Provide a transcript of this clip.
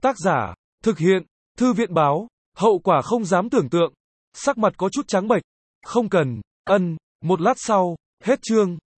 Tác giả, thực hiện, Thư viện báo, hậu quả không dám tưởng tượng. Sắc mặt có chút trắng bệch. Không cần, một lát sau, hết chương.